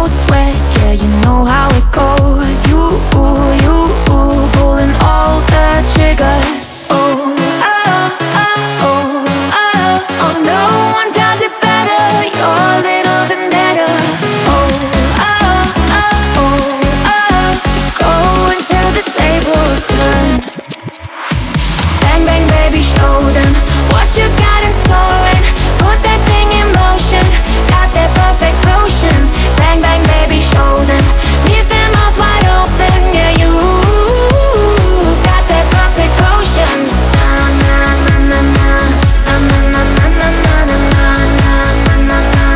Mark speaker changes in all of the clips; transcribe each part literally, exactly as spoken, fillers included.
Speaker 1: sweat, yeah, you know how it goes. You, you, pulling all the triggers. Oh, oh, oh, oh, oh, oh, no one does it better. Your little vendetta. Oh, oh, oh, oh, oh, go until the tables turn. Bang, bang, baby, show them what you got in store and put that thing in motion. Got that perfect potion. Bang, bang, baby, show them. Leave their mouth wide open. Yeah, you got that perfect potion. Na na na na na na na na na na na na na na na.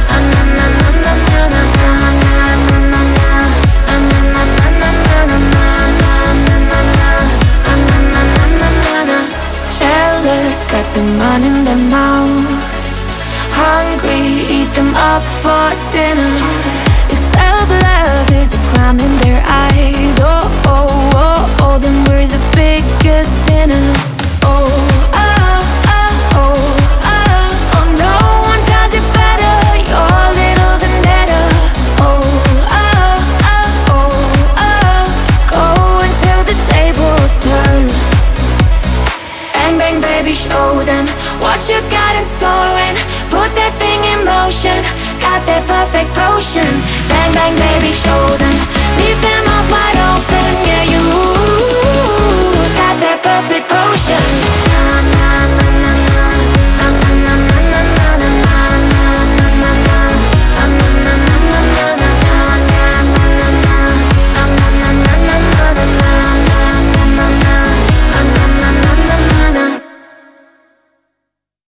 Speaker 1: Jealous, got them running their mouth. Hungry, eat them up for dinner. If self-love is a crime in their eyes, oh, oh, oh, oh, then we're the biggest sinners. Oh, oh, oh, oh, oh, oh, no one does it better. Your little vendetta. Oh, oh, oh, oh, oh, go until the tables turn. Bang, bang, baby, show them what you got in store and put that thing in motion. Got that perfect potion. Bang, bang, baby, show them. Leave their mouth wide open.